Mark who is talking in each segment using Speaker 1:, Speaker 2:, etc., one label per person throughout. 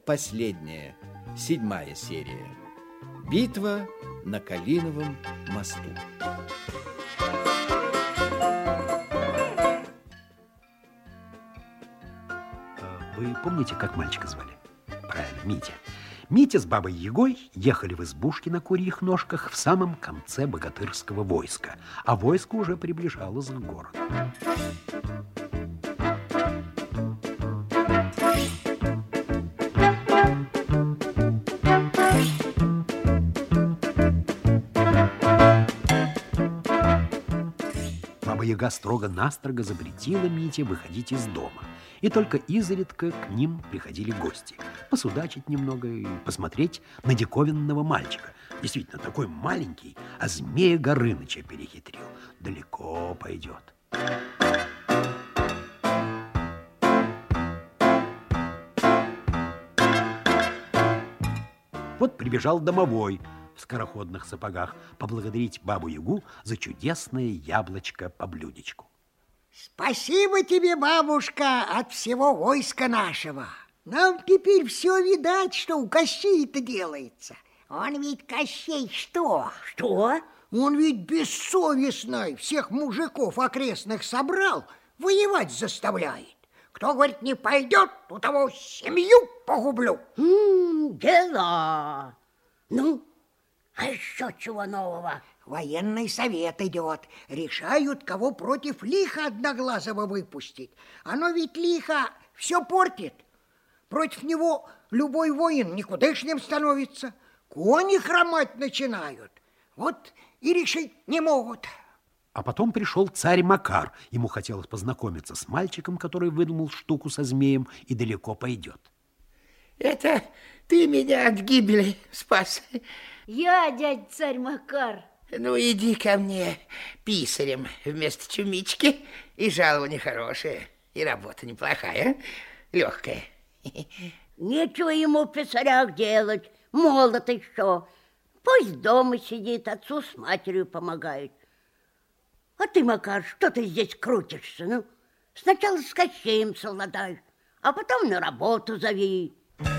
Speaker 1: последняя, 7-я серия. Битва на Калиновом мосту.
Speaker 2: Вы помните, как мальчика звали? Правильно, Митя. Митя с бабой Ягой ехали в избушке на курьих ножках в самом конце богатырского войска, а войско уже приближалось к городу. Баба Яга строго-настрого запретила Мите выходить из дома. И только изредка к ним приходили гости. Посудачить немного и посмотреть на диковинного мальчика. Действительно, такой маленький, а змея Горыныча перехитрил. Далеко пойдет. Вот прибежал домовой в скороходных сапогах поблагодарить бабу Ягу за чудесное яблочко по блюдечку.
Speaker 3: Спасибо тебе, бабушка, от всего войска нашего. Нам теперь все видать, что у Кощея-то делается. Он ведь, Кощей, что?
Speaker 4: Что?
Speaker 3: Он ведь бессовестный всех мужиков окрестных собрал, воевать заставляет. Кто, говорит, не пойдет, у того семью погублю.
Speaker 4: Дела. Ну, а еще чего нового?
Speaker 3: Военный совет идет. Решают, кого против лиха одноглазого выпустить. Оно ведь лихо все портит. Против него любой воин никудышним становится. Кони хромать начинают. Вот и решить не могут.
Speaker 2: А потом пришел царь Макар. Ему хотелось познакомиться с мальчиком, который выдумал штуку со змеем и далеко пойдет.
Speaker 5: Это ты меня от гибели спас.
Speaker 4: Я, дядь царь Макар.
Speaker 5: Ну, иди ко мне писарем вместо чумички, и жалование хорошее, и работа неплохая, легкая.
Speaker 4: Нечего ему в писарях делать, молод еще. Пусть дома сидит, отцу с матерью помогает. А ты, Макар, что ты здесь крутишься? Ну, сначала с Кощеем совладай, а потом на работу зови.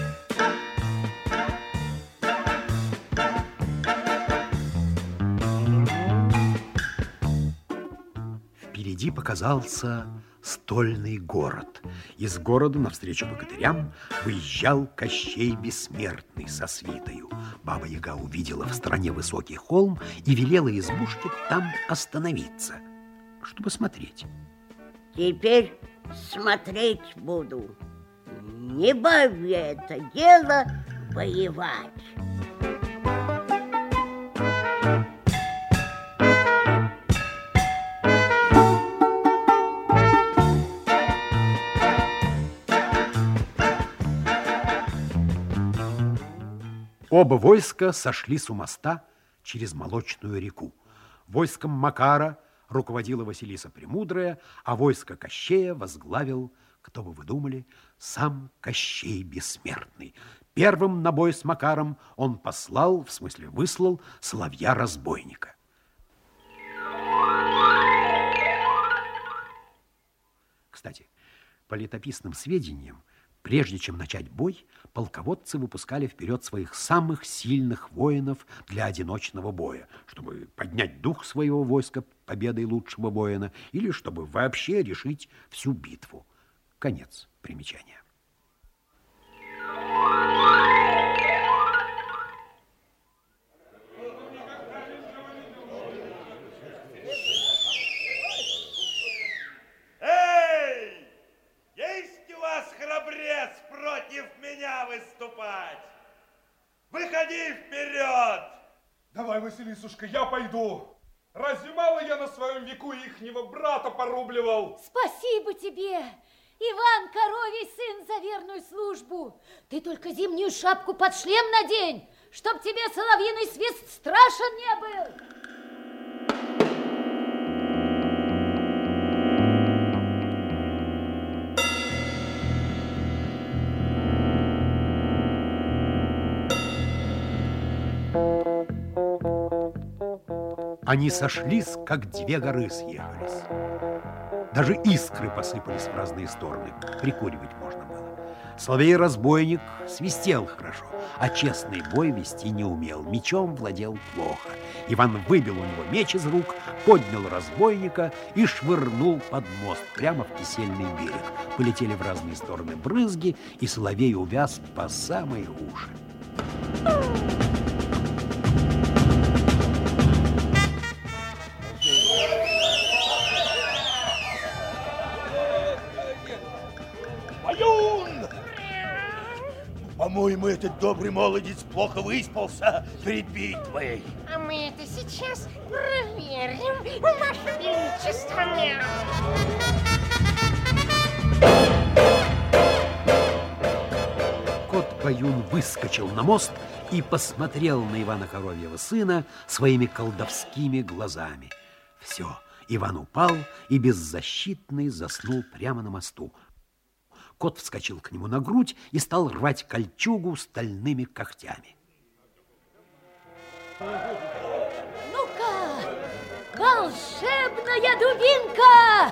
Speaker 2: Впереди показался стольный город. Из города навстречу богатырям выезжал Кощей Бессмертный со свитою. Баба Яга увидела в стороне высокий холм и велела избушке там остановиться, чтобы смотреть.
Speaker 4: Теперь смотреть буду. Не бабе это дело воевать.
Speaker 2: Оба войска сошлись у моста через Молочную реку. Войском Макара руководила Василиса Премудрая, а войско Кощея возглавил, кто бы вы думали, сам Кощей Бессмертный. Первым на бой с Макаром он послал, в смысле выслал, соловья-разбойника. Кстати, по летописным сведениям, прежде чем начать бой, полководцы выпускали вперед своих самых сильных воинов для одиночного боя, чтобы поднять дух своего войска победой лучшего воина или чтобы вообще решить всю битву. Конец примечания.
Speaker 6: Выступать! Выходи вперед!
Speaker 7: Давай, Василисушка, я пойду. Разве мало я на своем веку ихнего брата порубливал?
Speaker 8: Спасибо тебе, Иван Коровий сын, за верную службу. Ты только зимнюю шапку под шлем надень, чтоб тебе соловьиный свист страшен не был.
Speaker 2: Они сошлись, как две горы съехались. Даже искры посыпались в разные стороны. Прикуривать можно было. Соловей-разбойник свистел хорошо, а честный бой вести не умел, мечом владел плохо. Иван выбил у него меч из рук, поднял разбойника и швырнул под мост прямо в кисельный берег. Полетели в разные стороны брызги, и Соловей увяз по самые уши.
Speaker 9: По-моему, этот добрый молодец плохо выспался перед битвой.
Speaker 10: А мы это сейчас проверим, Ваше Величество.
Speaker 2: Кот Баюн выскочил на мост и посмотрел на Ивана Коровьего сына своими колдовскими глазами. Все, Иван упал и беззащитный заснул прямо на мосту. Кот вскочил к нему на грудь и стал рвать кольчугу стальными когтями.
Speaker 8: Ну-ка, волшебная дубинка!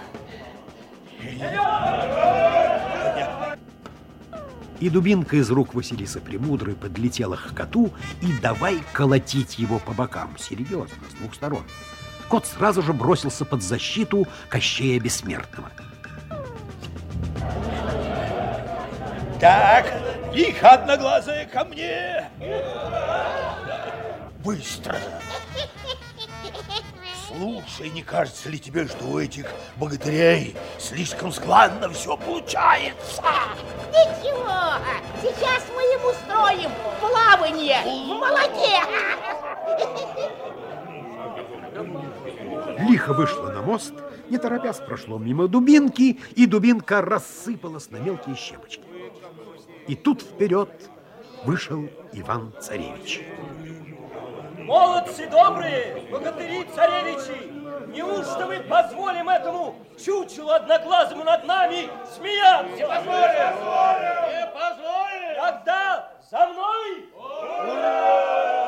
Speaker 2: И дубинка из рук Василисы Премудрой подлетела к коту и давай колотить его по бокам, серьезно, с двух сторон. Кот сразу же бросился под защиту Кощея Бессмертного.
Speaker 9: Так, лихо одноглазая ко мне. Быстро. Слушай, не кажется ли тебе, что у этих богатырей слишком складно все получается?
Speaker 10: Ничего, сейчас мы им устроим плавание в молоке.
Speaker 2: Лихо вышло на мост, не торопясь прошло мимо дубинки, и дубинка рассыпалась на мелкие щепочки. И тут вперед вышел Иван-Царевич.
Speaker 11: Молодцы добрые, богатыри-царевичи, неужто мы позволим этому чучелу одноглазому над нами смеяться? Не позволим! Не позволим! Тогда за мной! Ура!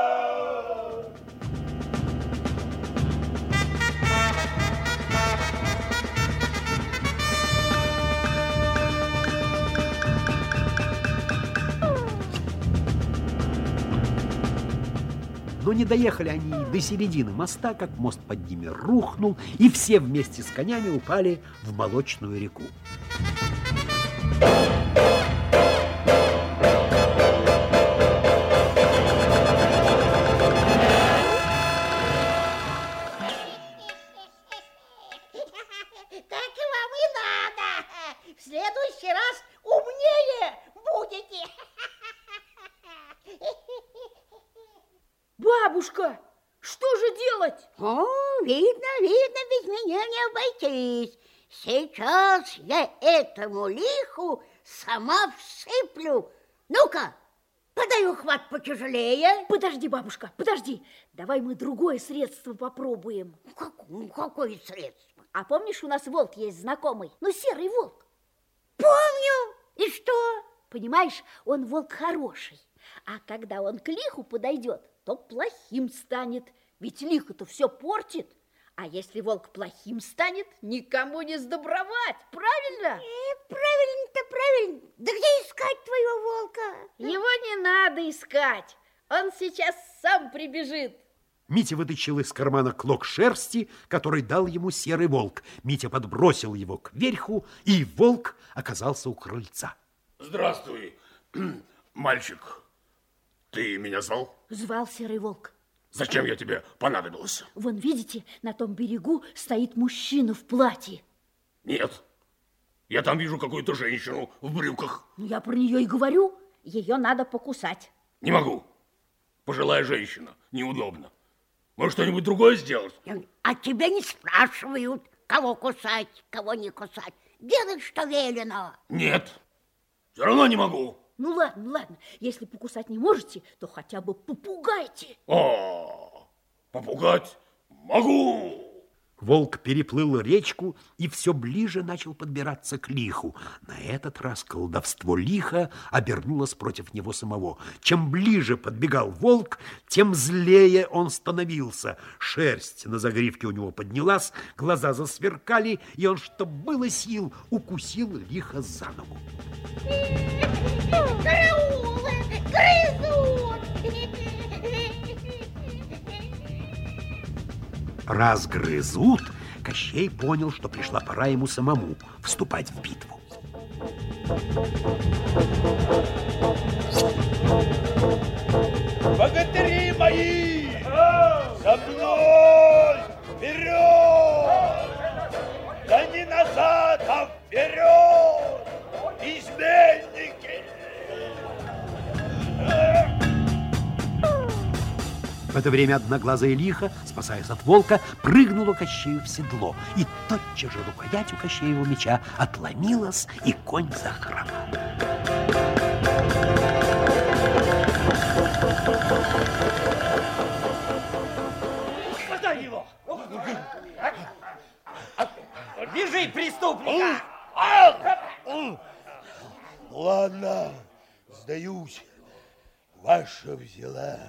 Speaker 2: Но не доехали они до середины моста, как мост под ними рухнул, и все вместе с конями упали в молочную реку.
Speaker 10: Так и вам и надо. В следующий раз умнее будете.
Speaker 8: Бабушка, что же делать?
Speaker 4: О, видно, без меня не обойтись. Сейчас я этому лиху сама всыплю. Ну-ка, подай ухват потяжелее.
Speaker 8: Подожди, бабушка, подожди. Давай мы другое средство попробуем.
Speaker 4: Какое средство?
Speaker 8: А помнишь, у нас волк есть знакомый? Ну, серый волк.
Speaker 4: Помню. И что?
Speaker 8: Понимаешь, он волк хороший. А когда он к лиху подойдет, то плохим станет. Ведь лихо-то все портит. А если волк плохим станет, никому не сдобровать. Правильно?
Speaker 4: Правильно-то правильно. Да где искать твоего волка?
Speaker 8: Его не надо искать. Он сейчас сам прибежит.
Speaker 2: Митя вытащил из кармана клок шерсти, который дал ему серый волк. Митя подбросил его кверху, и волк оказался у крыльца.
Speaker 9: Здравствуй, мальчик. Ты меня звал?
Speaker 8: Звал серый волк.
Speaker 9: Зачем я тебе понадобился?
Speaker 8: Вон, видите, на том берегу стоит мужчина в платье.
Speaker 9: Нет, я там вижу какую-то женщину в брюках.
Speaker 8: Ну, я про нее и говорю. Ее надо покусать.
Speaker 9: Не могу. Пожилая женщина, неудобно. Может, что-нибудь другое сделать?
Speaker 4: А тебя не спрашивают, кого кусать, кого не кусать. Делай, что велено.
Speaker 9: Нет, все равно не могу.
Speaker 8: Ну ладно, если покусать не можете, то хотя бы попугайте.
Speaker 9: О, попугать могу.
Speaker 2: Волк переплыл речку и все ближе начал подбираться к лиху. На этот раз колдовство лиха обернулось против него самого. Чем ближе подбегал волк, тем злее он становился. Шерсть на загривке у него поднялась, глаза засверкали, и он, что было сил, укусил лиха за ногу.
Speaker 10: Караул! Грызут!
Speaker 2: Раз грызут, Кощей понял, что пришла пора ему самому вступать в битву.
Speaker 6: Богатыри мои! За мной! Вперед! Да не назад, а вперед! Изменники!
Speaker 2: В это время одноглазая лиха, спасаясь от волка, прыгнула Кощею в седло. И тотчас же рукоять у Кощеева меча отломилась, и конь захромал.
Speaker 11: Хватай его! Вяжи преступника!
Speaker 9: Ладно, сдаюсь. Ваша взяла.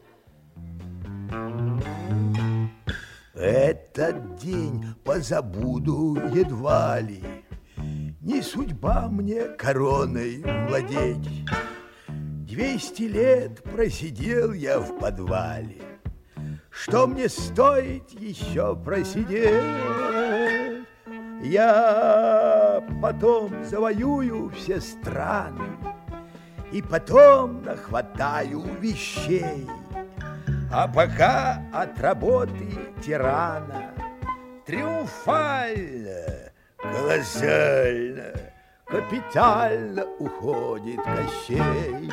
Speaker 9: Этот день позабуду едва ли. Не судьба мне короной владеть. 200 лет просидел я в подвале. Что мне стоит еще просидеть? Я потом завоюю все страны и потом нахватаю вещей. А пока от работы тирана триумфально, колоссально, капитально уходит Кощей.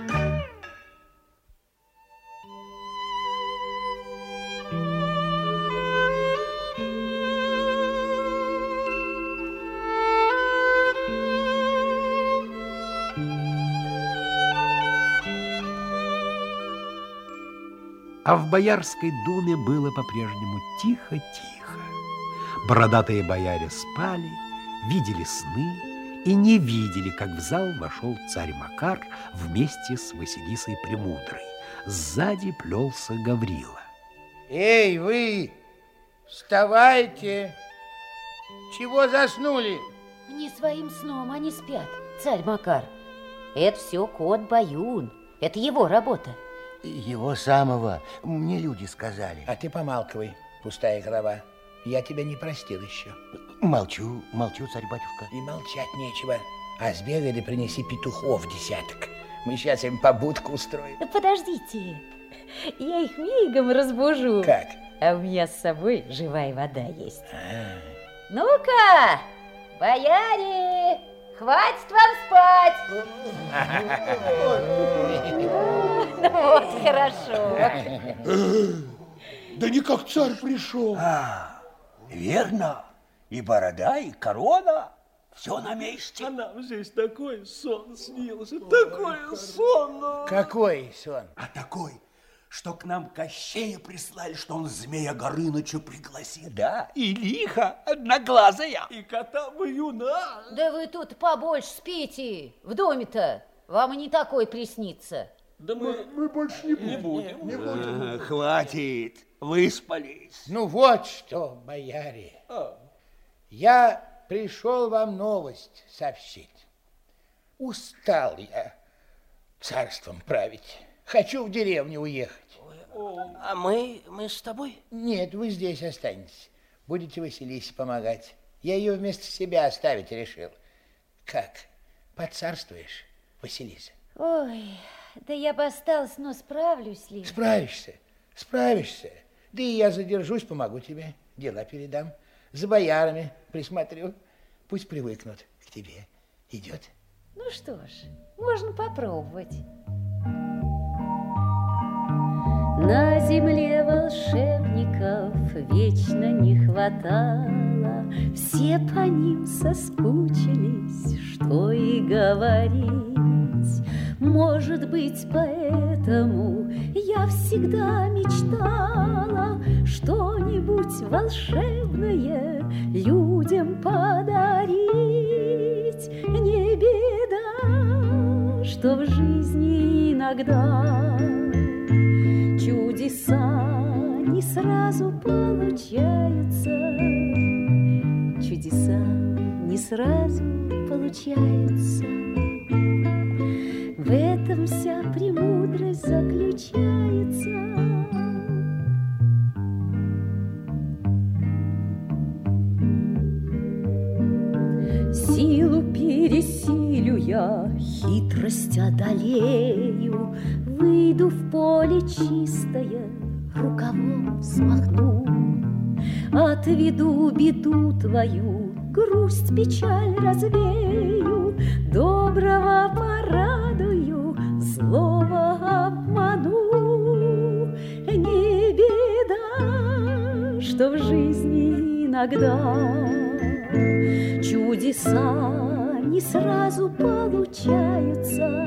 Speaker 2: А в Боярской думе было по-прежнему тихо-тихо. Бородатые бояре спали, видели сны и не видели, как в зал вошел царь Макар вместе с Василисой Премудрой. Сзади плелся Гаврила.
Speaker 5: Эй, вы, вставайте! Чего заснули?
Speaker 12: Не своим сном они спят, царь Макар. Это все кот Баюн, это его работа.
Speaker 5: Его самого мне люди сказали. А ты помалкивай, пустая голова. Я тебя не простил еще. Молчу, царь-батюшка. И молчать нечего. А сбегай да принеси петухов десяток. Мы сейчас им побудку устроим.
Speaker 12: Подождите, я их мигом разбужу.
Speaker 5: Как?
Speaker 12: А у меня с собой живая вода есть. Ну-ка, бояре, хватит вам спать. Ну вот, хорошо.
Speaker 9: Да не как царь пришел.
Speaker 13: Верно. И борода, и корона. Все на месте.
Speaker 11: А нам здесь такой сон снился. Такой сон.
Speaker 5: Какой сон?
Speaker 13: А такой, что к нам Кощея прислали, что он Змея Горыныча пригласил. Да, и лиха одноглазая.
Speaker 11: И кота Баюна.
Speaker 12: Да вы тут побольше спите. В доме-то вам и не такой приснится.
Speaker 11: Да мы больше не будем.
Speaker 13: Хватит, выспались.
Speaker 5: Ну вот что, бояре. Я пришел вам новость сообщить. Устал я царством править. Хочу в деревню уехать.
Speaker 13: А мы с тобой?
Speaker 5: Нет, вы здесь останетесь. Будете Василисе помогать. Я ее вместо себя оставить решил. Как, поцарствуешь, Василиса?
Speaker 12: Ой, да я бы осталась, но справлюсь ли?
Speaker 5: Справишься. Да и я задержусь, помогу тебе. Дела передам. За боярами присмотрю. Пусть привыкнут к тебе. Идет?
Speaker 12: Ну что ж, можно попробовать. На земле волшебников вечно не хватало. Все по ним соскучились, что и говорить. Может быть, поэтому я всегда мечтала что-нибудь волшебное людям подарить. Не беда, что в жизни иногда чудеса не сразу получаются. Чудеса не сразу получаются.
Speaker 14: этом вся премудрость заключается. Силу пересилю я, хитрость одолею, выйду в поле чистое, рукавом взмахну, отведу беду твою, грусть, печаль развею, доброго порадую, злого обману. Не беда, что в жизни иногда чудеса не сразу получаются,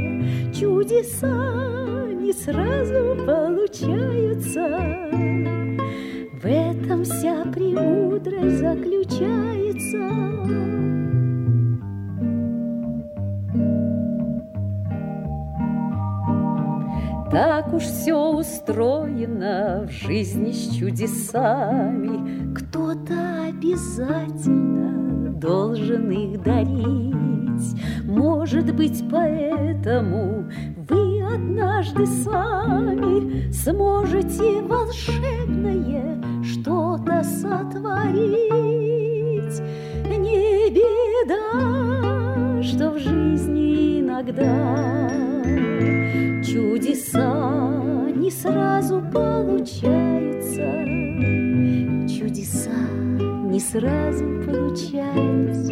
Speaker 14: чудеса не сразу получаются. В этом вся премудрость заключается. Так уж все устроено в жизни с чудесами. Кто-то обязательно должен их дарить. Может быть, поэтому вы однажды сами сможете волшебное что-то сотворить. Не беда, что в жизни иногда чудеса не сразу получаются, чудеса не сразу получаются.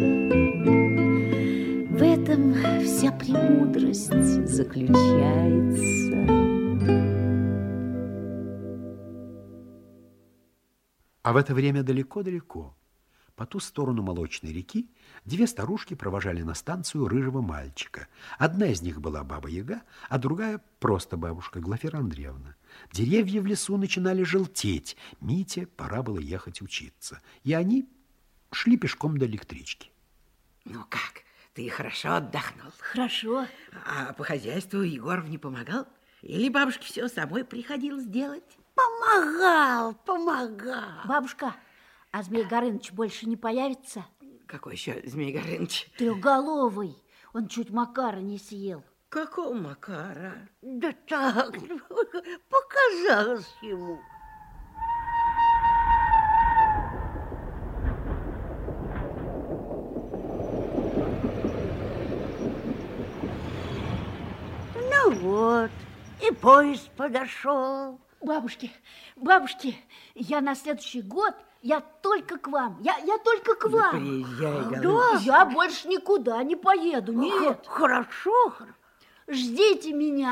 Speaker 14: В этом вся премудрость заключается.
Speaker 2: А в это время далеко-далеко, по ту сторону молочной реки, две старушки провожали на станцию рыжего мальчика. Одна из них была Баба-Яга, а другая просто бабушка Глафира Андреевна. Деревья в лесу начинали желтеть. Мите пора было ехать учиться. И они шли пешком до электрички.
Speaker 1: Ну как, ты хорошо отдохнул?
Speaker 8: Хорошо.
Speaker 1: А по хозяйству Егоров не помогал? Или бабушке все самой приходилось делать?
Speaker 4: Помогал.
Speaker 8: Бабушка, а Змей Горыныч больше не появится?
Speaker 1: Какой еще Змей Горыныч?
Speaker 8: Трехголовый. Он чуть Макара не съел.
Speaker 1: Какого Макара?
Speaker 4: Да так, показалось ему. Ну вот, и поезд подошел.
Speaker 8: Бабушки, я на следующий год, я только к вам, я только к вам.
Speaker 1: Приезжай, Галыч.
Speaker 8: Да, я больше никуда не поеду, нет.
Speaker 4: Хорошо.
Speaker 8: Ждите меня.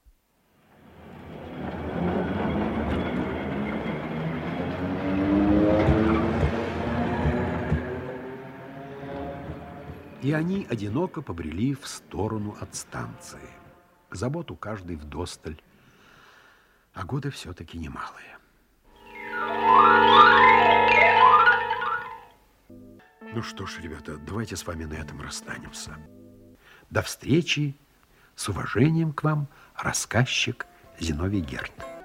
Speaker 2: И они одиноко побрели в сторону от станции. Забот у каждой вдосталь, а годы все-таки немалые. Ну что ж, ребята, давайте с вами на этом расстанемся. До встречи. С уважением к вам, рассказчик Зиновий Герд.